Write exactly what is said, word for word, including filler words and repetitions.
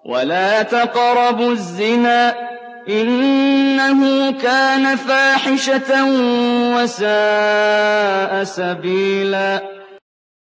ولا تقربوا الزنا إنه كان فاحشة وساء سبيلا